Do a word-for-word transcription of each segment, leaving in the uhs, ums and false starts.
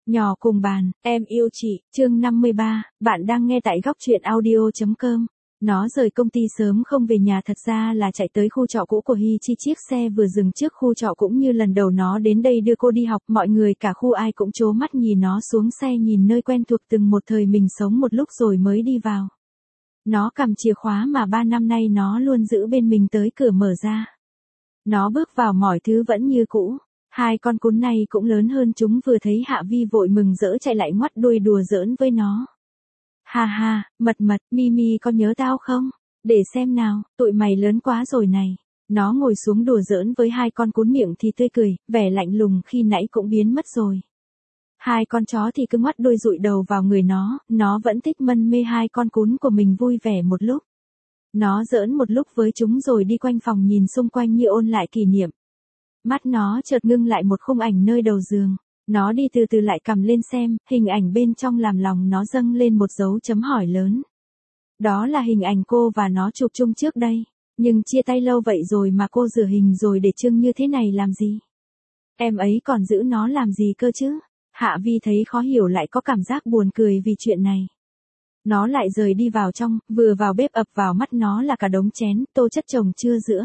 Nhỏ cùng bàn, em yêu chị, chương năm mươi ba, bạn đang nghe tại góc truyện audio.com. Nó rời công ty sớm không về nhà, thật ra là chạy tới khu trọ cũ của Hi Chi. Chiếc xe vừa dừng trước khu trọ cũng như lần đầu nó đến đây đưa cô đi học, mọi người cả khu ai cũng trố mắt nhìn nó xuống xe, nhìn nơi quen thuộc từng một thời mình sống một lúc rồi mới đi vào. Nó cầm chìa khóa mà ba năm nay nó luôn giữ bên mình tới cửa mở ra. Nó bước vào, mọi thứ vẫn như cũ. Hai con cún này cũng lớn hơn chúng, vừa thấy Hạ Vi vội mừng rỡ chạy lại ngoắt đuôi đùa giỡn với nó. Ha ha, mật mật, Mimi có nhớ tao không? Để xem nào, tụi mày lớn quá rồi này. Nó ngồi xuống đùa giỡn với hai con cún, miệng thì tươi cười, vẻ lạnh lùng khi nãy cũng biến mất rồi. Hai con chó thì cứ ngoắt đuôi dụi đầu vào người nó, nó vẫn thích mân mê hai con cún của mình vui vẻ một lúc. Nó giỡn một lúc với chúng rồi đi quanh phòng nhìn xung quanh như ôn lại kỷ niệm. Mắt nó chợt ngưng lại một khung ảnh nơi đầu giường. Nó đi từ từ lại cầm lên xem, hình ảnh bên trong làm lòng nó dâng lên một dấu chấm hỏi lớn. Đó là hình ảnh cô và nó chụp chung trước đây. Nhưng chia tay lâu vậy rồi mà cô rửa hình rồi để trưng như thế này làm gì? Em ấy còn giữ nó làm gì cơ chứ? Hạ Vi thấy khó hiểu, lại có cảm giác buồn cười vì chuyện này. Nó lại rời đi vào trong, vừa vào bếp ập vào mắt nó là cả đống chén, tô chất chồng chưa rửa.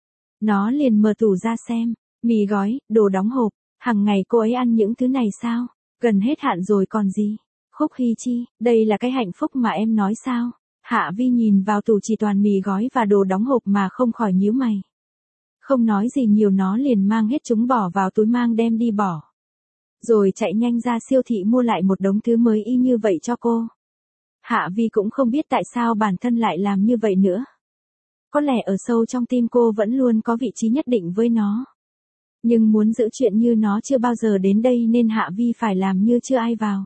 Nó liền mở tủ ra xem, mì gói, đồ đóng hộp, hàng ngày cô ấy ăn những thứ này sao? Gần hết hạn rồi còn gì? Khúc Hi Chi, đây là cái hạnh phúc mà em nói sao? Hạ Vi nhìn vào tủ chỉ toàn mì gói và đồ đóng hộp mà không khỏi nhíu mày. Không nói gì nhiều, nó liền mang hết chúng bỏ vào túi mang đem đi bỏ. Rồi chạy nhanh ra siêu thị mua lại một đống thứ mới y như vậy cho cô. Hạ Vi cũng không biết tại sao bản thân lại làm như vậy nữa. Có lẽ ở sâu trong tim cô vẫn luôn có vị trí nhất định với nó. Nhưng muốn giữ chuyện như nó chưa bao giờ đến đây nên Hạ Vi phải làm như chưa ai vào.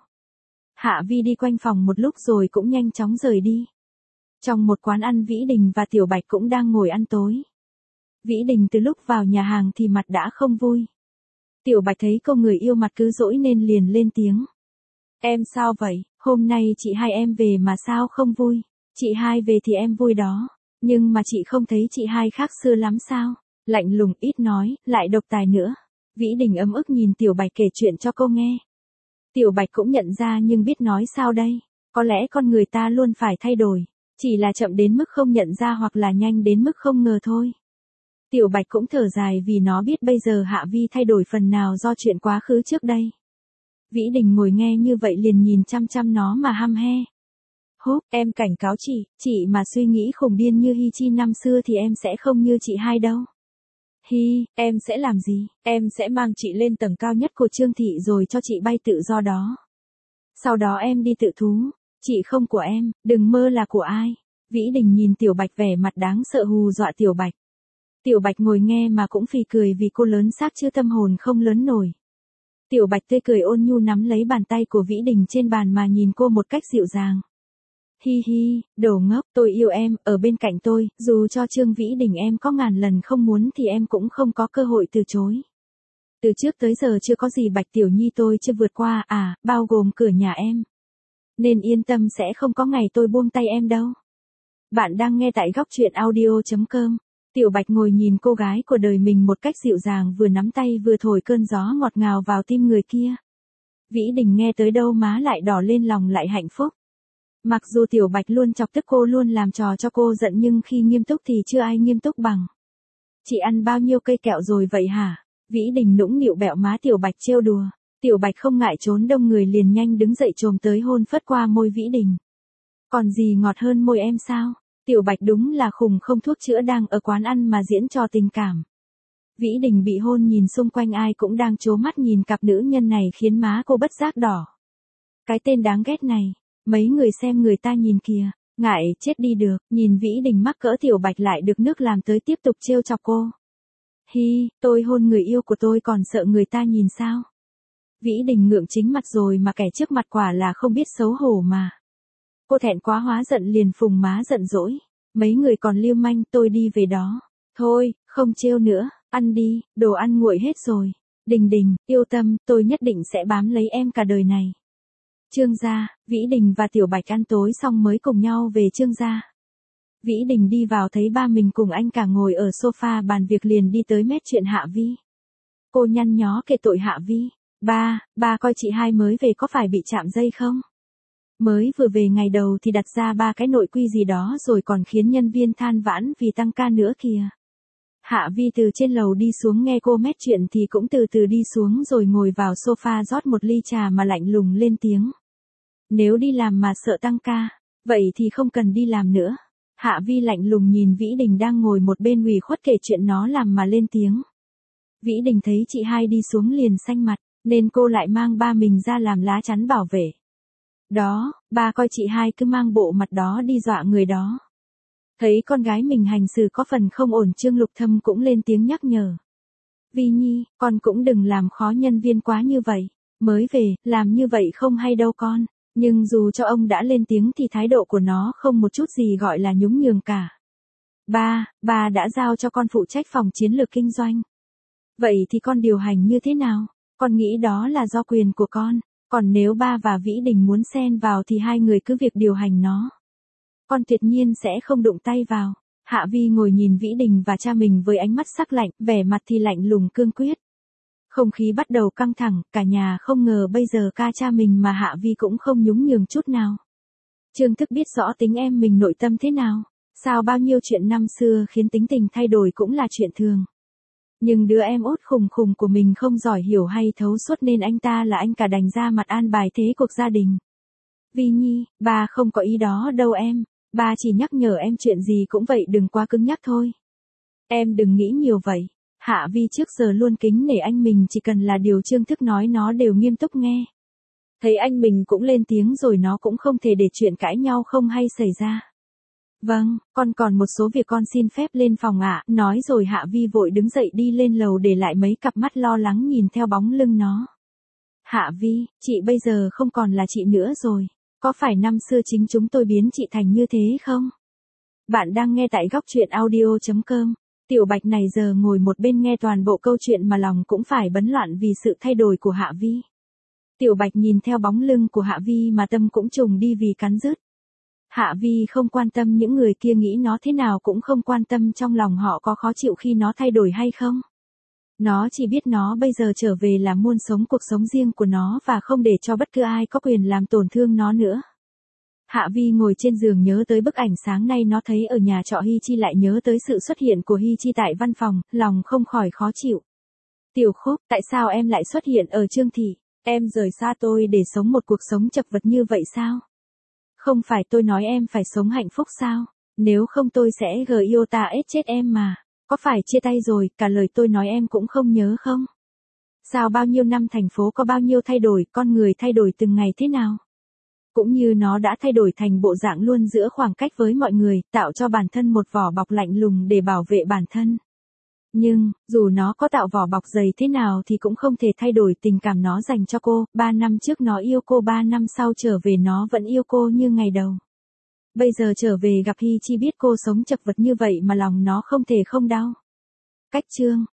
Hạ Vi đi quanh phòng một lúc rồi cũng nhanh chóng rời đi. Trong một quán ăn, Vĩ Đình và Tiểu Bạch cũng đang ngồi ăn tối. Vĩ Đình từ lúc vào nhà hàng thì mặt đã không vui. Tiểu Bạch thấy cô người yêu mặt cứ dỗi nên liền lên tiếng. Em sao vậy, hôm nay chị hai em về mà sao không vui? Chị hai về thì em vui đó. Nhưng mà chị không thấy chị hai khác xưa lắm sao? Lạnh lùng, ít nói, lại độc tài nữa. Vĩ Đình ấm ức nhìn Tiểu Bạch kể chuyện cho cô nghe. Tiểu Bạch cũng nhận ra nhưng biết nói sao đây. Có lẽ con người ta luôn phải thay đổi. Chỉ là chậm đến mức không nhận ra hoặc là nhanh đến mức không ngờ thôi. Tiểu Bạch cũng thở dài vì nó biết bây giờ Hạ Vi thay đổi phần nào do chuyện quá khứ trước đây. Vĩ Đình ngồi nghe như vậy liền nhìn chăm chăm nó mà hăm he. Húp, em cảnh cáo chị, chị mà suy nghĩ khùng điên như Hi Chi năm xưa thì em sẽ không như chị hai đâu. Hi, em sẽ làm gì? Em sẽ mang chị lên tầng cao nhất của Trương Thị rồi cho chị bay tự do đó. Sau đó em đi tự thú. Chị không của em, đừng mơ là của ai. Vĩ Đình nhìn Tiểu Bạch vẻ mặt đáng sợ hù dọa Tiểu Bạch. Tiểu Bạch ngồi nghe mà cũng phì cười vì cô lớn xác chứ tâm hồn không lớn nổi. Tiểu Bạch tươi cười ôn nhu nắm lấy bàn tay của Vĩ Đình trên bàn mà nhìn cô một cách dịu dàng. Hi hi, đồ ngốc, tôi yêu em, ở bên cạnh tôi, dù cho Trương Vĩ Đình em có ngàn lần không muốn thì em cũng không có cơ hội từ chối. Từ trước tới giờ chưa có gì Bạch Tiểu Nhi tôi chưa vượt qua, à, bao gồm cửa nhà em. Nên yên tâm sẽ không có ngày tôi buông tay em đâu. Bạn đang nghe tại góc truyện audio.com. Tiểu Bạch ngồi nhìn cô gái của đời mình một cách dịu dàng, vừa nắm tay vừa thổi cơn gió ngọt ngào vào tim người kia. Vĩ Đình nghe tới đâu má lại đỏ lên, lòng lại hạnh phúc. Mặc dù Tiểu Bạch luôn chọc tức cô, luôn làm trò cho cô giận, nhưng khi nghiêm túc thì chưa ai nghiêm túc bằng. Chị ăn bao nhiêu cây kẹo rồi vậy hả? Vĩ Đình nũng nịu bẹo má Tiểu Bạch trêu đùa. Tiểu Bạch không ngại trốn đông người liền nhanh đứng dậy chồm tới hôn phất qua môi Vĩ Đình. Còn gì ngọt hơn môi em sao? Tiểu Bạch đúng là khùng không thuốc chữa, đang ở quán ăn mà diễn trò tình cảm. Vĩ Đình bị hôn, nhìn xung quanh ai cũng đang trố mắt nhìn cặp nữ nhân này khiến má cô bất giác đỏ. Cái tên đáng ghét này, mấy người xem người ta nhìn kìa, ngại chết đi được, nhìn Vĩ Đình mắc cỡ Tiểu Bạch lại được nước làm tới tiếp tục trêu chọc cô. Hi, tôi hôn người yêu của tôi còn sợ người ta nhìn sao? Vĩ Đình ngượng chính mặt rồi mà kẻ trước mặt quả là không biết xấu hổ mà. Cô thẹn quá hóa giận liền phùng má giận dỗi. Mấy người còn lưu manh, tôi đi về đó. Thôi, không trêu nữa, ăn đi, đồ ăn nguội hết rồi. Đình Đình, yêu tâm, tôi nhất định sẽ bám lấy em cả đời này. Trương gia, Vĩ Đình và Tiểu Bạch ăn tối xong mới cùng nhau về Trương gia. Vĩ Đình đi vào thấy ba mình cùng anh cả ngồi ở sofa bàn việc liền đi tới mét chuyện Hạ Vi. Cô nhăn nhó kể tội Hạ Vi. Ba, ba coi chị hai mới về có phải bị chạm dây không? Mới vừa về ngày đầu thì đặt ra ba cái nội quy gì đó rồi còn khiến nhân viên than vãn vì tăng ca nữa kìa. Hạ Vi từ trên lầu đi xuống nghe cô mét chuyện thì cũng từ từ đi xuống rồi ngồi vào sofa rót một ly trà mà lạnh lùng lên tiếng. Nếu đi làm mà sợ tăng ca, vậy thì không cần đi làm nữa. Hạ Vi lạnh lùng nhìn Vĩ Đình đang ngồi một bên ủy khuất kể chuyện nó làm mà lên tiếng. Vĩ Đình thấy chị hai đi xuống liền xanh mặt, nên cô lại mang ba mình ra làm lá chắn bảo vệ. Đó, ba coi chị hai cứ mang bộ mặt đó đi dọa người đó. Thấy con gái mình hành xử có phần không ổn, Trương Lục Thâm cũng lên tiếng nhắc nhở. Vi Nhi, con cũng đừng làm khó nhân viên quá như vậy. Mới về, làm như vậy không hay đâu con. Nhưng dù cho ông đã lên tiếng thì thái độ của nó không một chút gì gọi là nhún nhường cả. Ba, ba đã giao cho con phụ trách phòng chiến lược kinh doanh. Vậy thì con điều hành như thế nào? Con nghĩ đó là do quyền của con. Còn nếu ba và Vĩ Đình muốn xen vào thì hai người cứ việc điều hành nó. Con tuyệt nhiên sẽ không đụng tay vào. Hạ Vi ngồi nhìn Vĩ Đình và cha mình với ánh mắt sắc lạnh, vẻ mặt thì lạnh lùng cương quyết. Không khí bắt đầu căng thẳng, cả nhà không ngờ bây giờ ca cha mình mà Hạ Vi cũng không nhún nhường chút nào. Trương Thức biết rõ tính em mình nội tâm thế nào. Sao bao nhiêu chuyện năm xưa khiến tính tình thay đổi cũng là chuyện thường. Nhưng đứa em út khùng khùng của mình không giỏi hiểu hay thấu suốt nên anh ta là anh cả đành ra mặt an bài thế cuộc gia đình. Vi Nhi, ba không có ý đó đâu em. Ba chỉ nhắc nhở em chuyện gì cũng vậy đừng quá cứng nhắc thôi. Em đừng nghĩ nhiều vậy. Hạ Vi trước giờ luôn kính nể anh mình, chỉ cần là điều Trương Thức nói nó đều nghiêm túc nghe. Thấy anh mình cũng lên tiếng rồi nó cũng không thể để chuyện cãi nhau không hay xảy ra. Vâng, con còn một số việc con xin phép lên phòng ạ. Nói rồi Hạ Vi vội đứng dậy đi lên lầu để lại mấy cặp mắt lo lắng nhìn theo bóng lưng nó. Hạ Vi, chị bây giờ không còn là chị nữa rồi. Có phải năm xưa chính chúng tôi biến chị thành như thế không? Bạn đang nghe tại góc truyện audio chấm com. Tiểu Bạch này giờ ngồi một bên nghe toàn bộ câu chuyện mà lòng cũng phải bấn loạn vì sự thay đổi của Hạ Vi. Tiểu Bạch nhìn theo bóng lưng của Hạ Vi mà tâm cũng trùng đi vì cắn rứt. Hạ Vi không quan tâm những người kia nghĩ nó thế nào, cũng không quan tâm trong lòng họ có khó chịu khi nó thay đổi hay không. Nó chỉ biết nó bây giờ trở về là muốn sống cuộc sống riêng của nó và không để cho bất cứ ai có quyền làm tổn thương nó nữa. Hạ Vi ngồi trên giường nhớ tới bức ảnh sáng nay nó thấy ở nhà trọ Hi Chi, lại nhớ tới sự xuất hiện của Hi Chi tại văn phòng, lòng không khỏi khó chịu. Tiểu Khúc, tại sao em lại xuất hiện ở Trương Thị? Em rời xa tôi để sống một cuộc sống chật vật như vậy sao? Không phải tôi nói em phải sống hạnh phúc sao? Nếu không tôi sẽ giota ết chết em mà. Có phải chia tay rồi, cả lời tôi nói em cũng không nhớ không? Sao bao nhiêu năm thành phố có bao nhiêu thay đổi, con người thay đổi từng ngày thế nào? Cũng như nó đã thay đổi thành bộ dạng luôn giữ khoảng cách với mọi người, tạo cho bản thân một vỏ bọc lạnh lùng để bảo vệ bản thân. Nhưng, dù nó có tạo vỏ bọc dày thế nào thì cũng không thể thay đổi tình cảm nó dành cho cô. Ba năm trước nó yêu cô, ba năm sau trở về nó vẫn yêu cô như ngày đầu. Bây giờ trở về gặp Hi Chi biết cô sống chật vật như vậy mà lòng nó không thể không đau. Cách chương